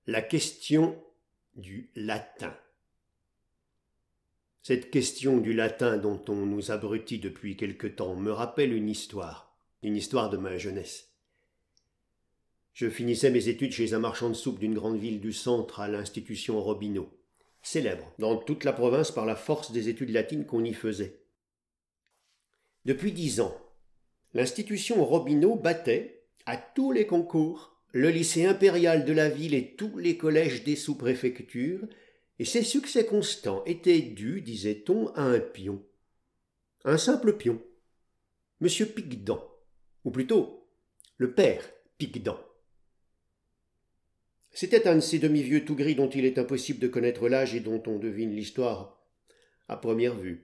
La question du latin. Cette question du latin dont on nous abrutit depuis quelque temps me rappelle une histoire de ma jeunesse. Je finissais mes études chez un marchand de soupe d'une grande ville du centre à l'institution Robineau, célèbre dans toute la province par la force des études latines qu'on y faisait. Depuis 10 ans, l'institution Robineau battait, à tous les concours, le lycée impérial de la ville et tous les collèges des sous-préfectures, et ses succès constants étaient dus, disait-on, à un pion. Un simple pion. Monsieur Piquedan, ou plutôt, le père Piquedan. C'était un de ces demi-vieux tout gris dont il est impossible de connaître l'âge et dont on devine l'histoire à première vue.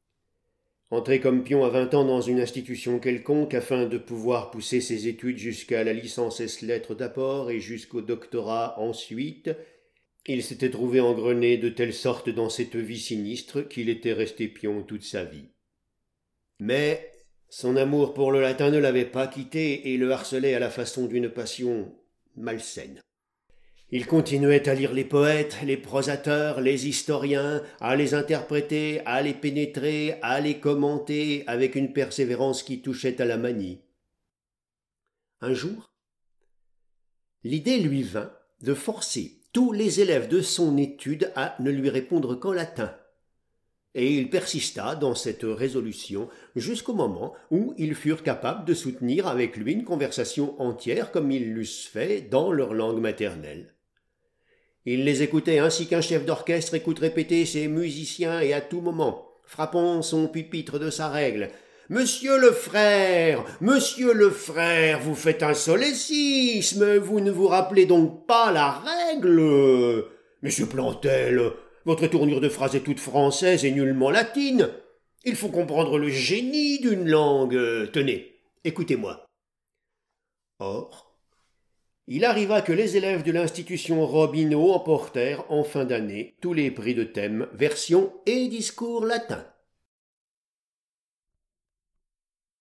Entré comme pion à 20 ans dans une institution quelconque afin de pouvoir pousser ses études jusqu'à la licence ès-lettres d'abord et jusqu'au doctorat ensuite, il s'était trouvé engrené de telle sorte dans cette vie sinistre qu'il était resté pion toute sa vie. Mais son amour pour le latin ne l'avait pas quitté et le harcelait à la façon d'une passion malsaine. Il continuait à lire les poètes, les prosateurs, les historiens, à les interpréter, à les pénétrer, à les commenter avec une persévérance qui touchait à la manie. Un jour, l'idée lui vint de forcer tous les élèves de son étude à ne lui répondre qu'en latin. Et il persista dans cette résolution jusqu'au moment où ils furent capables de soutenir avec lui une conversation entière comme ils l'eussent fait dans leur langue maternelle. Il les écoutait ainsi qu'un chef d'orchestre écoute répéter ses musiciens et à tout moment, frappant son pupitre de sa règle. « Monsieur le frère, vous faites un solécisme, vous ne vous rappelez donc pas la règle. Monsieur Plantel, votre tournure de phrase est toute française et nullement latine. Il faut comprendre le génie d'une langue. Tenez, écoutez-moi. » Or, il arriva que les élèves de l'institution Robineau emportèrent en fin d'année tous les prix de thème, version et discours latins.